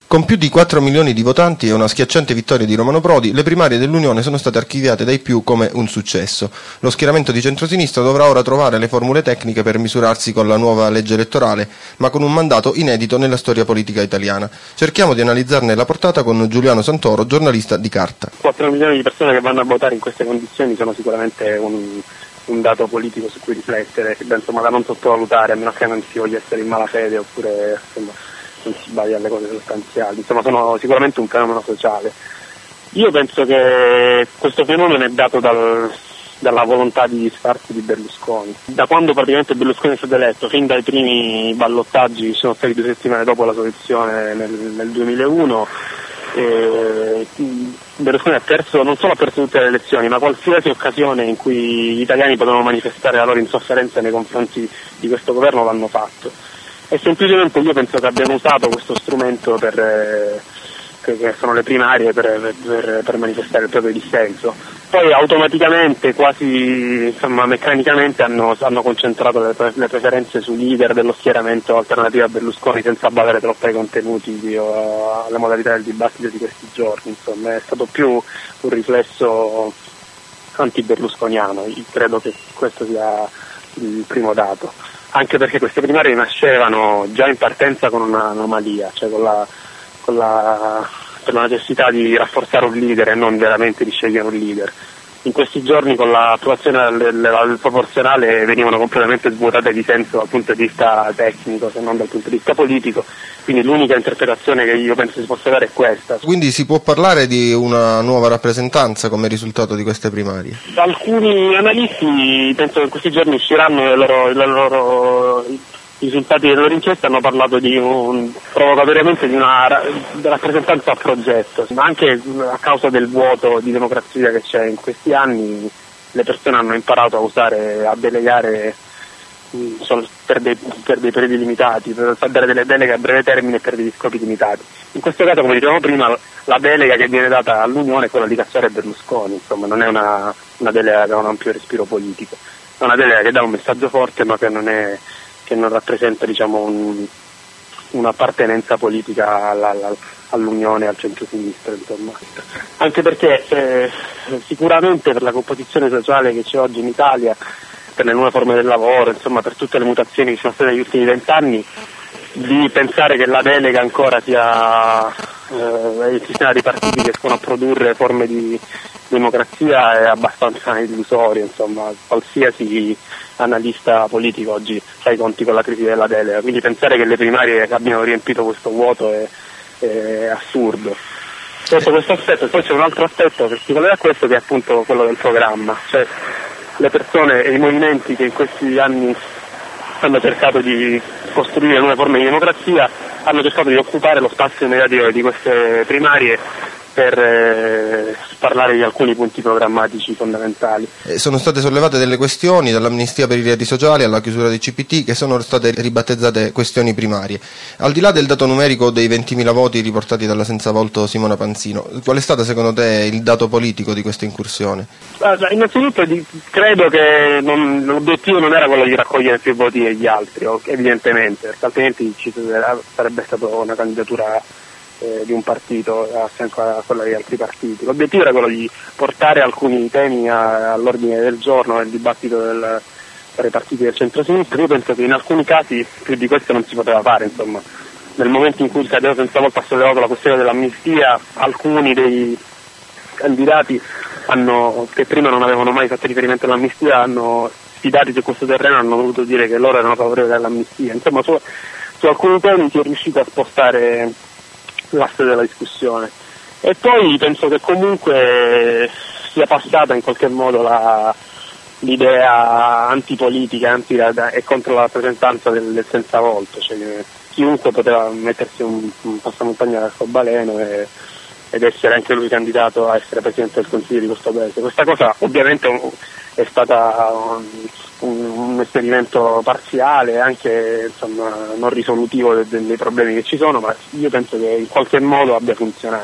Con più di 4 milioni di votanti e una schiacciante vittoria di Romano Prodi, le primarie dell'Unione sono state archiviate dai più come un successo. Lo schieramento di centrosinistra dovrà ora trovare le formule tecniche per misurarsi con la nuova legge elettorale, ma con un mandato inedito nella storia politica italiana. Cerchiamo di analizzarne la portata con Giuliano Santoro, giornalista di Carta. 4 milioni di persone che vanno a votare in queste condizioni sono sicuramente un dato politico su cui riflettere, insomma, da non sottovalutare, a meno che non si voglia essere in malafede oppure non si badi alle cose sostanziali. Insomma, sono sicuramente un fenomeno sociale. Io penso che questo fenomeno è dato dalla volontà di disfarsi di Berlusconi. Da quando praticamente Berlusconi è stato eletto, fin dai primi ballottaggi, ci sono stati 2 settimane dopo la sua elezione nel 2001, Berlusconi ha perso, non solo ha perso tutte le elezioni, ma qualsiasi occasione in cui gli italiani potevano manifestare la loro insofferenza nei confronti di questo governo l'hanno fatto. E semplicemente io penso che abbiano usato questo strumento che sono le primarie per manifestare il proprio dissenso. Poi automaticamente, quasi meccanicamente, hanno concentrato le preferenze sui leader dello schieramento alternativo a Berlusconi senza badare troppo ai contenuti o alle modalità del dibattito di questi giorni. Insomma, è stato più un riflesso anti-berlusconiano. Io credo che questo sia il primo dato. Anche perché queste primarie nascevano già in partenza con un'anomalia, cioè per la necessità di rafforzare un leader e non veramente di scegliere un leader. In questi giorni, con l'approvazione del proporzionale, venivano completamente svuotate di senso dal punto di vista tecnico, se non dal punto di vista politico, quindi l'unica interpretazione che io penso si possa dare è questa. Quindi si può parlare di una nuova rappresentanza come risultato di queste primarie? Alcuni analisti penso che in questi giorni usciranno i loro risultati delle loro inchieste, hanno parlato provocatoriamente di una rappresentanza a progetto, ma anche a causa del vuoto di democrazia che c'è in questi anni le persone hanno imparato a delegare per dei periodi limitati, per dare delle deleghe a breve termine e per degli scopi limitati. In questo caso, come dicevamo prima, la delega che viene data all'Unione è quella di cacciare Berlusconi, insomma non è una delega che ha un ampio respiro politico, è una delega che dà un messaggio forte ma che non rappresenta un'appartenenza politica all'Unione, al centro-sinistra, insomma. Anche perché sicuramente per la composizione sociale che c'è oggi in Italia, per le nuove forme del lavoro, insomma per tutte le mutazioni che ci sono state negli ultimi 20 anni, di pensare che la delega ancora sia il sistema di partiti che riescono a produrre forme di democrazia è abbastanza illusorio, insomma qualsiasi analista politico oggi fa i conti con la crisi della delega, quindi pensare che le primarie abbiano riempito questo vuoto è assurdo. Sotto questo aspetto, poi c'è un altro aspetto che si collega a questo, che è appunto quello del programma, cioè le persone e i movimenti che in questi anni hanno cercato di costruire nuove forme di democrazia hanno cercato di occupare lo spazio mediatico di queste primarie per parlare di alcuni punti programmatici fondamentali. Sono state sollevate delle questioni, dall'amnistia per i reati sociali alla chiusura dei CPT, che sono state ribattezzate questioni primarie. Al di là del dato numerico dei 20.000 voti riportati dalla senza volto Simona Panzino, qual è stato secondo te il dato politico di questa incursione? Innanzitutto credo che l'obiettivo non era quello di raccogliere più voti degli altri, evidentemente, perché altrimenti ci sarebbe stata una candidatura di un partito a fianco a quella di altri partiti. L'obiettivo era quello di portare alcuni temi all'ordine del giorno nel dibattito tra i partiti del centro-sinistra. Io penso che in alcuni casi più di questo non si poteva fare, insomma. Nel momento in cui il candidato senza volta ha sollevato la questione dell'amnistia, alcuni dei candidati che prima non avevano mai fatto riferimento all'amnistia hanno sfidati su questo terreno, hanno voluto dire che loro erano favorevoli all'amnistia. Insomma, su alcuni temi si è riuscito a spostare l'asse della discussione, e poi penso che comunque sia passata in qualche modo l'idea antipolitica e contro la rappresentanza del senza volto, cioè chiunque poteva mettersi un passamontagna d'arcobaleno ed essere anche lui candidato a essere Presidente del Consiglio di questo paese. Questa cosa ovviamente è stata un esperimento parziale, anche non risolutivo dei problemi che ci sono, ma io penso che in qualche modo abbia funzionato.